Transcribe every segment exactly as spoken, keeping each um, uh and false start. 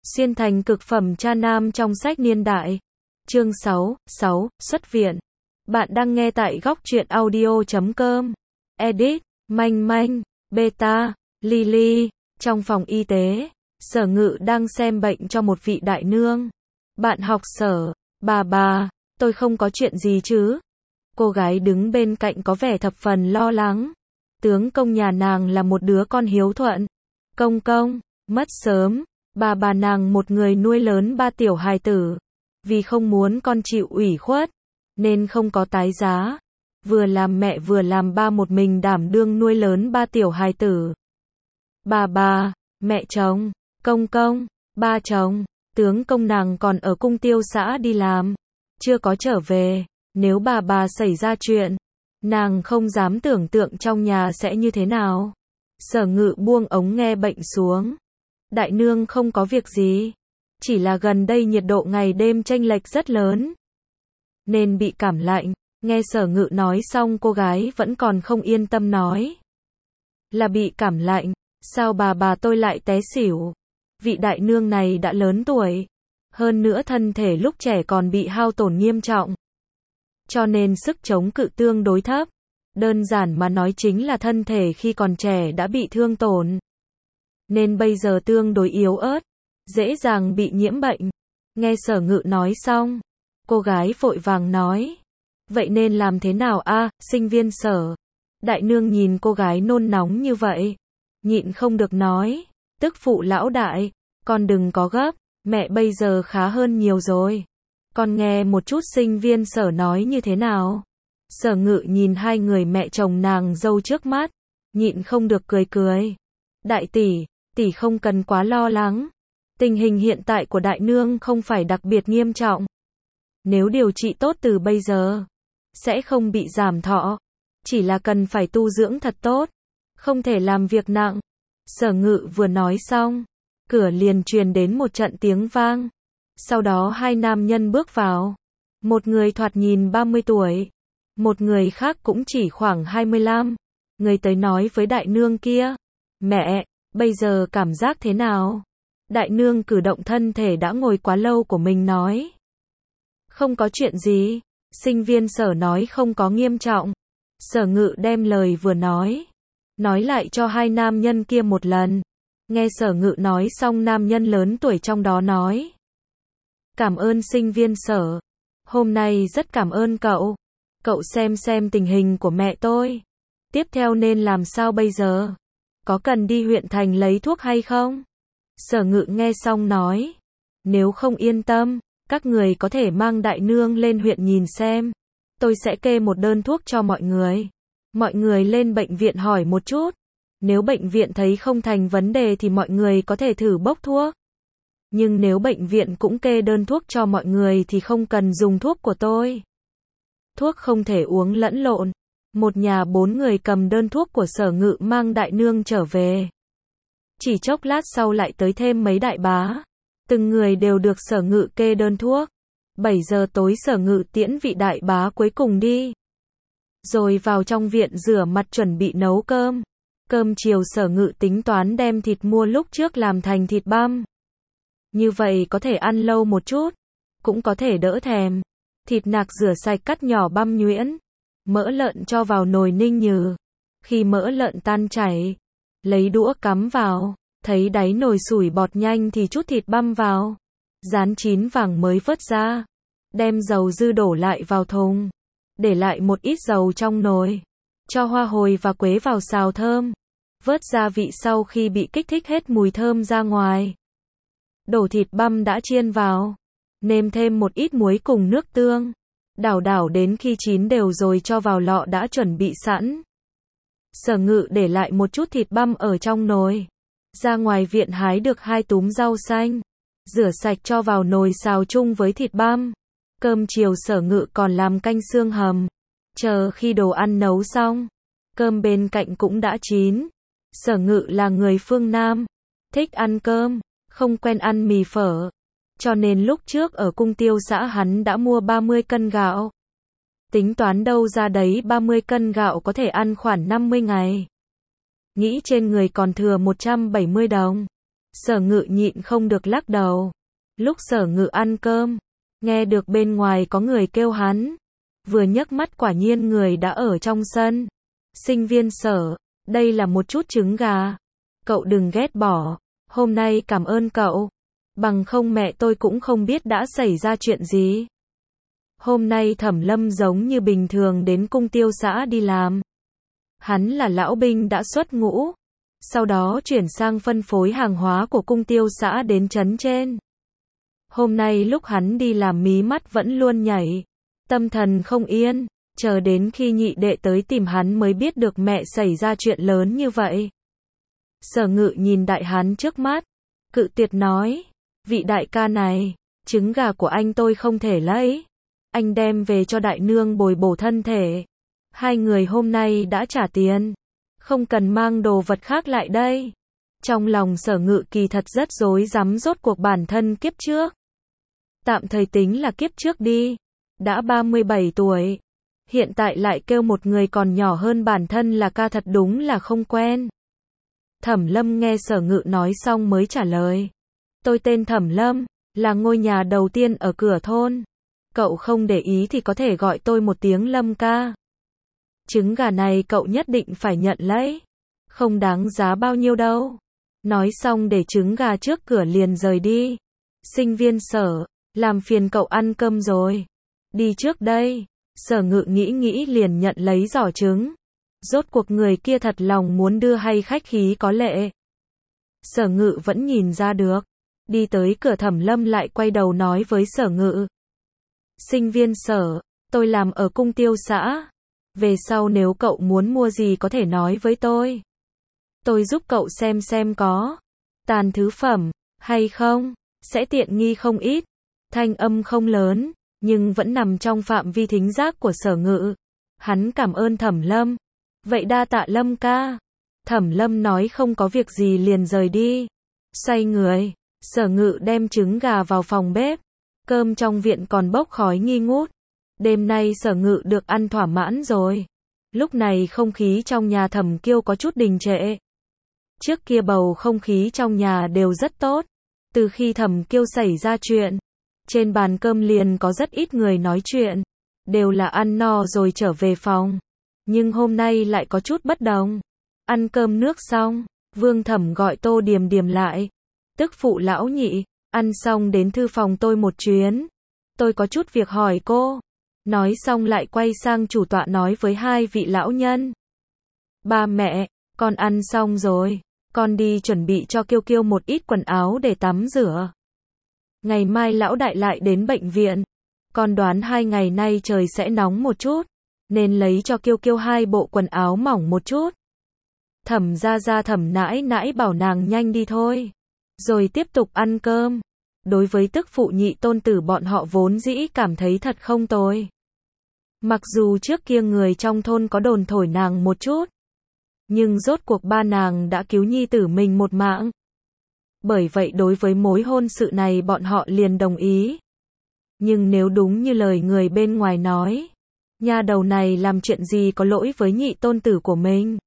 Xuyên thành cực phẩm cha nam trong sách niên đại. Chương sáu, sáu, xuất viện. Bạn đang nghe tại góc truyện audio chấm com. Edit, Manh Manh, Beta, Lily. Trong phòng y tế, Sở Ngự đang xem bệnh cho một vị đại nương. Bạn học Sở, bà bà, tôi không có chuyện gì chứ? Cô gái đứng bên cạnh có vẻ thập phần lo lắng. Tướng công nhà nàng là một đứa con hiếu thuận. Công công, mất sớm. Bà bà nàng một người nuôi lớn ba tiểu hài tử. Vì không muốn con chịu ủy khuất, nên không có tái giá. Vừa làm mẹ vừa làm ba một mình đảm đương nuôi lớn ba tiểu hài tử. Bà bà, mẹ chồng, công công, ba chồng, tướng công nàng còn ở cung tiêu xã đi làm. Chưa có trở về, nếu bà bà xảy ra chuyện, nàng không dám tưởng tượng trong nhà sẽ như thế nào. Sở Ngự buông ống nghe bệnh xuống. Đại nương không có việc gì. Chỉ là gần đây nhiệt độ ngày đêm chênh lệch rất lớn. Nên bị cảm lạnh. Nghe Sở Ngự nói xong cô gái vẫn còn không yên tâm nói. Là bị cảm lạnh. Sao bà bà tôi lại té xỉu? Vị đại nương này đã lớn tuổi. Hơn nữa thân thể lúc trẻ còn bị hao tổn nghiêm trọng. Cho nên sức chống cự tương đối thấp. Đơn giản mà nói chính là thân thể khi còn trẻ đã bị thương tổn. Nên bây giờ tương đối yếu ớt, dễ dàng bị nhiễm bệnh. Nghe Sở Ngự nói xong, cô gái vội vàng nói. Vậy nên làm thế nào a, à, sinh viên Sở? Đại nương nhìn cô gái nôn nóng như vậy, nhịn không được nói. Tức phụ lão đại, con đừng có gấp, mẹ bây giờ khá hơn nhiều rồi. Con nghe một chút sinh viên Sở nói như thế nào? Sở Ngự nhìn hai người mẹ chồng nàng dâu trước mắt, nhịn không được cười cười. Đại tỷ, tỷ không cần quá lo lắng. Tình hình hiện tại của đại nương không phải đặc biệt nghiêm trọng. Nếu điều trị tốt từ bây giờ, sẽ không bị giảm thọ. Chỉ là cần phải tu dưỡng thật tốt, không thể làm việc nặng. Sở Ngự vừa nói xong, cửa liền truyền đến một trận tiếng vang. Sau đó hai nam nhân bước vào. Một người thoạt nhìn ba mươi tuổi, một người khác cũng chỉ khoảng hai mươi lăm. Người tới nói với đại nương kia, mẹ, bây giờ cảm giác thế nào? Đại nương cử động thân thể đã ngồi quá lâu của mình nói. Không có chuyện gì. Sinh viên Sở nói không có nghiêm trọng. Sở Ngự đem lời vừa nói, nói lại cho hai nam nhân kia một lần. Nghe Sở Ngự nói xong nam nhân lớn tuổi trong đó nói. Cảm ơn sinh viên Sở. Hôm nay rất cảm ơn cậu. Cậu xem xem tình hình của mẹ tôi. Tiếp theo nên làm sao bây giờ? Có cần đi huyện thành lấy thuốc hay không? Sở Ngự nghe xong nói. Nếu không yên tâm, các người có thể mang đại nương lên huyện nhìn xem. Tôi sẽ kê một đơn thuốc cho mọi người. Mọi người lên bệnh viện hỏi một chút. Nếu bệnh viện thấy không thành vấn đề thì mọi người có thể thử bốc thuốc. Nhưng nếu bệnh viện cũng kê đơn thuốc cho mọi người thì không cần dùng thuốc của tôi. Thuốc không thể uống lẫn lộn. Một nhà bốn người cầm đơn thuốc của Sở Ngự mang đại nương trở về. Chỉ chốc lát sau lại tới thêm mấy đại bá. Từng người đều được Sở Ngự kê đơn thuốc. bảy giờ tối Sở Ngự tiễn vị đại bá cuối cùng đi. Rồi vào trong viện rửa mặt chuẩn bị nấu cơm. Cơm chiều Sở Ngự tính toán đem thịt mua lúc trước làm thành thịt băm. Như vậy có thể ăn lâu một chút. Cũng có thể đỡ thèm. Thịt nạc rửa sạch cắt nhỏ băm nhuyễn. Mỡ lợn cho vào nồi ninh nhừ. Khi mỡ lợn tan chảy, lấy đũa cắm vào. Thấy đáy nồi sủi bọt nhanh thì chút thịt băm vào. Rán chín vàng mới vớt ra. Đem dầu dư đổ lại vào thùng. Để lại một ít dầu trong nồi. Cho hoa hồi và quế vào xào thơm. Vớt gia vị sau khi bị kích thích hết mùi thơm ra ngoài. Đổ thịt băm đã chiên vào. Nêm thêm một ít muối cùng nước tương. Đảo đảo đến khi chín đều rồi cho vào lọ đã chuẩn bị sẵn. Sở Ngự để lại một chút thịt băm ở trong nồi. Ra ngoài viện hái được hai túm rau xanh. Rửa sạch cho vào nồi xào chung với thịt băm. Cơm chiều Sở Ngự còn làm canh xương hầm. Chờ khi đồ ăn nấu xong, cơm bên cạnh cũng đã chín. Sở Ngự là người phương Nam, thích ăn cơm, không quen ăn mì phở. Cho nên lúc trước ở cung tiêu xã hắn đã mua ba mươi cân gạo. Tính toán đâu ra đấy ba mươi cân gạo có thể ăn khoảng năm mươi ngày. Nghĩ trên người còn thừa một trăm bảy mươi đồng. Sở Ngự nhịn không được lắc đầu. Lúc Sở Ngự ăn cơm, nghe được bên ngoài có người kêu hắn. Vừa nhấc mắt quả nhiên người đã ở trong sân. Sinh viên Sở, đây là một chút trứng gà. Cậu đừng ghét bỏ, hôm nay cảm ơn cậu. Bằng không mẹ tôi cũng không biết đã xảy ra chuyện gì. Hôm nay Thẩm Lâm giống như bình thường đến cung tiêu xã đi làm. Hắn là lão binh đã xuất ngũ. Sau đó chuyển sang phân phối hàng hóa của cung tiêu xã đến trấn trên. Hôm nay lúc hắn đi làm mí mắt vẫn luôn nhảy. Tâm thần không yên. Chờ đến khi nhị đệ tới tìm hắn mới biết được mẹ xảy ra chuyện lớn như vậy. Sở Ngự nhìn đại hán trước mắt. Cự tuyệt nói. Vị đại ca này, trứng gà của anh tôi không thể lấy. Anh đem về cho đại nương bồi bổ thân thể. Hai người hôm nay đã trả tiền. Không cần mang đồ vật khác lại đây. Trong lòng Sở Ngự kỳ thật rất rối rắm, rốt cuộc bản thân kiếp trước. Tạm thời tính là kiếp trước đi. Đã ba mươi bảy tuổi. Hiện tại lại kêu một người còn nhỏ hơn bản thân là ca, thật đúng là không quen. Thẩm Lâm nghe Sở Ngự nói xong mới trả lời. Tôi tên Thẩm Lâm, là ngôi nhà đầu tiên ở cửa thôn. Cậu không để ý thì có thể gọi tôi một tiếng Lâm ca. Trứng gà này cậu nhất định phải nhận lấy. Không đáng giá bao nhiêu đâu. Nói xong để trứng gà trước cửa liền rời đi. Sinh viên Sở, làm phiền cậu ăn cơm rồi. Đi trước đây. Sở Ngự nghĩ nghĩ liền nhận lấy giỏ trứng. Rốt cuộc người kia thật lòng muốn đưa hay khách khí có lệ. Sở Ngự vẫn nhìn ra được. Đi tới cửa, Thẩm Lâm lại quay đầu nói với Sở Ngự. Sinh viên Sở, tôi làm ở cung tiêu xã. Về sau nếu cậu muốn mua gì có thể nói với tôi. Tôi giúp cậu xem xem có tàn thứ phẩm hay không, sẽ tiện nghi không ít. Thanh âm không lớn, nhưng vẫn nằm trong phạm vi thính giác của Sở Ngự. Hắn cảm ơn Thẩm Lâm. Vậy đa tạ Lâm ca. Thẩm Lâm nói không có việc gì liền rời đi. Xoay người, Sở Ngự đem trứng gà vào phòng bếp. Cơm trong viện còn bốc khói nghi ngút. Đêm nay Sở Ngự được ăn thỏa mãn rồi. Lúc này không khí trong nhà Thẩm Kiêu có chút đình trệ. Trước kia bầu không khí trong nhà đều rất tốt. Từ khi Thẩm Kiêu xảy ra chuyện, trên bàn cơm liền có rất ít người nói chuyện. Đều là ăn no rồi trở về phòng. Nhưng hôm nay lại có chút bất đồng. Ăn cơm nước xong, Vương Thẩm gọi Tô Điềm Điềm lại. Tức phụ lão nhị, ăn xong đến thư phòng tôi một chuyến. Tôi có chút việc hỏi cô. Nói xong lại quay sang chủ tọa nói với hai vị lão nhân. Ba mẹ, con ăn xong rồi. Con đi chuẩn bị cho Kiêu Kiêu một ít quần áo để tắm rửa. Ngày mai lão đại lại đến bệnh viện. Con đoán hai ngày nay trời sẽ nóng một chút. Nên lấy cho Kiêu Kiêu hai bộ quần áo mỏng một chút. Thẩm gia gia Thẩm nãi nãi bảo nàng nhanh đi thôi. Rồi tiếp tục ăn cơm. Đối với tức phụ nhị tôn tử bọn họ vốn dĩ cảm thấy thật không tồi. Mặc dù trước kia người trong thôn có đồn thổi nàng một chút. Nhưng rốt cuộc ba nàng đã cứu nhi tử mình một mạng. Bởi vậy đối với mối hôn sự này bọn họ liền đồng ý. Nhưng nếu đúng như lời người bên ngoài nói, nha đầu này làm chuyện gì có lỗi với nhị tôn tử của mình,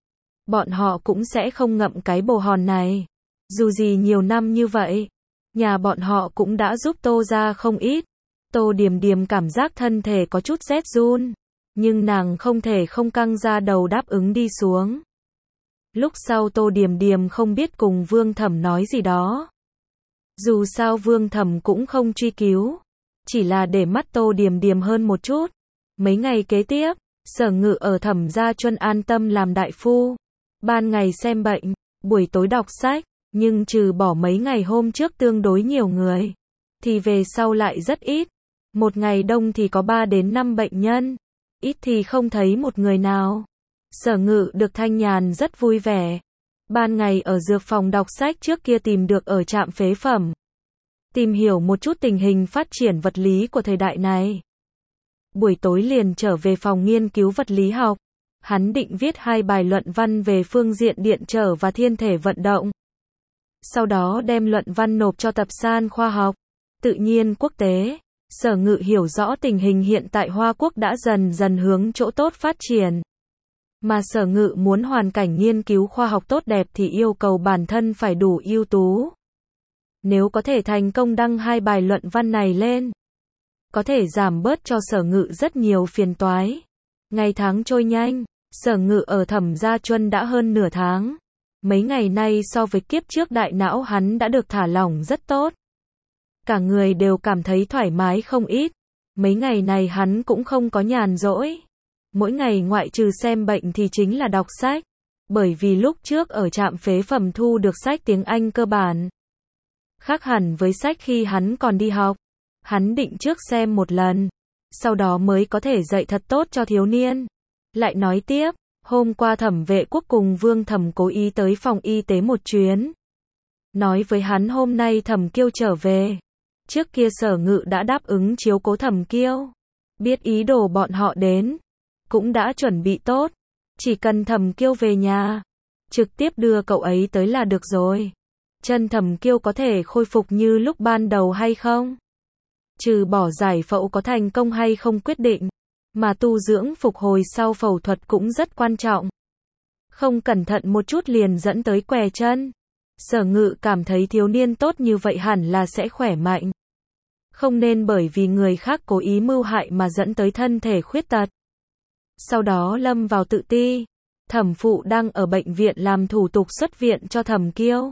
bọn họ cũng sẽ không ngậm cái bồ hòn này. Dù gì nhiều năm như vậy, nhà bọn họ cũng đã giúp Tô ra không ít. Tô Điềm Điềm cảm giác thân thể có chút rét run, nhưng nàng không thể không căng ra đầu đáp ứng đi xuống. Lúc sau Tô Điềm Điềm không biết cùng Vương Thẩm nói gì đó. Dù sao Vương Thẩm cũng không truy cứu, chỉ là để mắt Tô Điềm Điềm hơn một chút. Mấy ngày kế tiếp, Sở Ngự ở Thẩm gia Chuân an tâm làm đại phu. Ban ngày xem bệnh, buổi tối đọc sách, nhưng trừ bỏ mấy ngày hôm trước tương đối nhiều người, thì về sau lại rất ít. Một ngày đông thì có ba đến năm bệnh nhân, ít thì không thấy một người nào. Sở Ngự được thanh nhàn rất vui vẻ. Ban ngày ở dược phòng đọc sách trước kia tìm được ở trạm phế phẩm. Tìm hiểu một chút tình hình phát triển vật lý của thời đại này. Buổi tối liền trở về phòng nghiên cứu vật lý học. Hắn định viết hai bài luận văn về phương diện điện trở và thiên thể vận động. Sau đó đem luận văn nộp cho tập san khoa học, tự nhiên quốc tế. Sở Ngự hiểu rõ tình hình hiện tại Hoa Quốc đã dần dần hướng chỗ tốt phát triển. Mà Sở Ngự muốn hoàn cảnh nghiên cứu khoa học tốt đẹp thì yêu cầu bản thân phải đủ ưu tú. Nếu có thể thành công đăng hai bài luận văn này lên, có thể giảm bớt cho Sở Ngự rất nhiều phiền toái. Ngày tháng trôi nhanh, Sở Ngự ở Thẩm Gia Chuân đã hơn nửa tháng. Mấy ngày nay so với kiếp trước đại não hắn đã được thả lỏng rất tốt. Cả người đều cảm thấy thoải mái không ít. Mấy ngày này hắn cũng không có nhàn rỗi. Mỗi ngày ngoại trừ xem bệnh thì chính là đọc sách. Bởi vì lúc trước ở trạm phế phẩm thu được sách tiếng Anh cơ bản. Khác hẳn với sách khi hắn còn đi học. Hắn định trước xem một lần. Sau đó mới có thể dạy thật tốt cho thiếu niên. Lại nói tiếp, hôm qua Thẩm Vệ Quốc cùng Vương Thẩm cố ý tới phòng y tế một chuyến. Nói với hắn hôm nay Thẩm Kiêu trở về. Trước kia Sở Ngự đã đáp ứng chiếu cố Thẩm Kiêu. Biết ý đồ bọn họ đến. Cũng đã chuẩn bị tốt. Chỉ cần Thẩm Kiêu về nhà. Trực tiếp đưa cậu ấy tới là được rồi. Chân Thẩm Kiêu có thể khôi phục như lúc ban đầu hay không? Trừ bỏ giải phẫu có thành công hay không quyết định. Mà tu dưỡng phục hồi sau phẫu thuật cũng rất quan trọng. Không cẩn thận một chút liền dẫn tới què chân. Sở Ngự cảm thấy thiếu niên tốt như vậy hẳn là sẽ khỏe mạnh. Không nên bởi vì người khác cố ý mưu hại mà dẫn tới thân thể khuyết tật. Sau đó lâm vào tự ti. Thẩm phụ đang ở bệnh viện làm thủ tục xuất viện cho Thẩm Kiêu.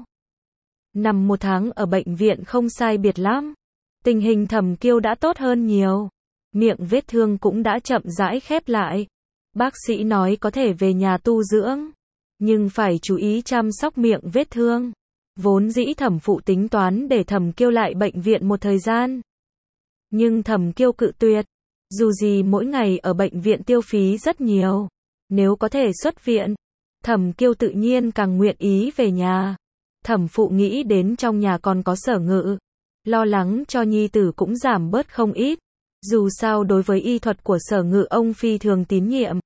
Nằm một tháng ở bệnh viện không sai biệt lắm. Tình hình Thẩm Kiêu đã tốt hơn nhiều. Miệng vết thương cũng đã chậm rãi khép lại. Bác sĩ nói có thể về nhà tu dưỡng. Nhưng phải chú ý chăm sóc miệng vết thương. Vốn dĩ Thẩm phụ tính toán để Thẩm Kiêu lại bệnh viện một thời gian. Nhưng Thẩm Kiêu cự tuyệt. Dù gì mỗi ngày ở bệnh viện tiêu phí rất nhiều. Nếu có thể xuất viện, Thẩm Kiêu tự nhiên càng nguyện ý về nhà. Thẩm phụ nghĩ đến trong nhà còn có Sở Ngự. Lo lắng cho nhi tử cũng giảm bớt không ít. Dù sao đối với y thuật của Sở Ngự ông phi thường tín nhiệm.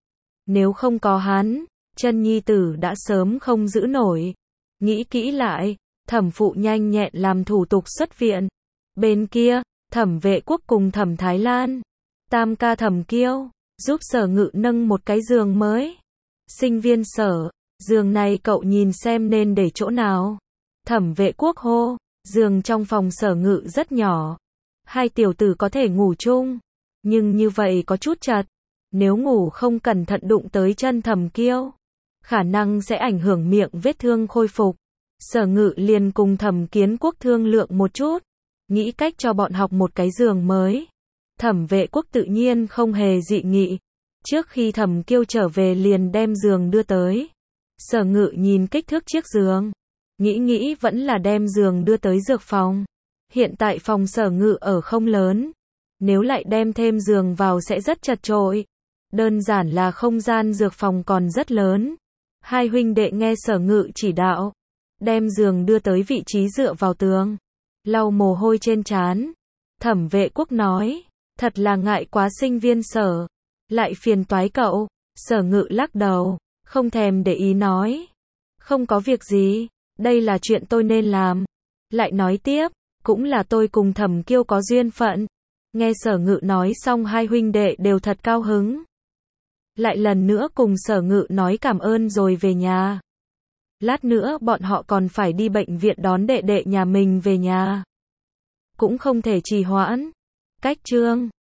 Nếu không có hắn, chân nhi tử đã sớm không giữ nổi. Nghĩ kỹ lại, Thẩm phụ nhanh nhẹn làm thủ tục xuất viện. Bên kia, Thẩm Vệ Quốc cùng Thẩm Thái Lan, tam ca Thẩm Kiêu, giúp Sở Ngự nâng một cái giường mới. Sinh viên Sở, giường này cậu nhìn xem nên để chỗ nào. Thẩm Vệ Quốc hô, giường trong phòng Sở Ngự rất nhỏ. Hai tiểu tử có thể ngủ chung. Nhưng như vậy có chút chật. Nếu ngủ không cẩn thận đụng tới chân Thẩm Kiêu, khả năng sẽ ảnh hưởng miệng vết thương khôi phục. Sở Ngự liền cùng Thẩm Kiến Quốc thương lượng một chút. Nghĩ cách cho bọn học một cái giường mới. Thẩm Vệ Quốc tự nhiên không hề dị nghị. Trước khi Thẩm Kiêu trở về liền đem giường đưa tới. Sở Ngự nhìn kích thước chiếc giường. Nghĩ nghĩ vẫn là đem giường đưa tới dược phòng. Hiện tại phòng Sở Ngự ở không lớn. Nếu lại đem thêm giường vào sẽ rất chật chội. Đơn giản là không gian dược phòng còn rất lớn. Hai huynh đệ nghe Sở Ngự chỉ đạo. Đem giường đưa tới vị trí dựa vào tường. Lau mồ hôi trên trán. Thẩm Vệ Quốc nói. Thật là ngại quá sinh viên Sở. Lại phiền toái cậu. Sở Ngự lắc đầu. Không thèm để ý nói. Không có việc gì. Đây là chuyện tôi nên làm. Lại nói tiếp. Cũng là tôi cùng Thẩm Kiêu có duyên phận. Nghe Sở Ngự nói xong hai huynh đệ đều thật cao hứng. Lại lần nữa cùng Sở Ngự nói cảm ơn rồi về nhà. Lát nữa bọn họ còn phải đi bệnh viện đón đệ đệ nhà mình về nhà. Cũng không thể trì hoãn. Cách chương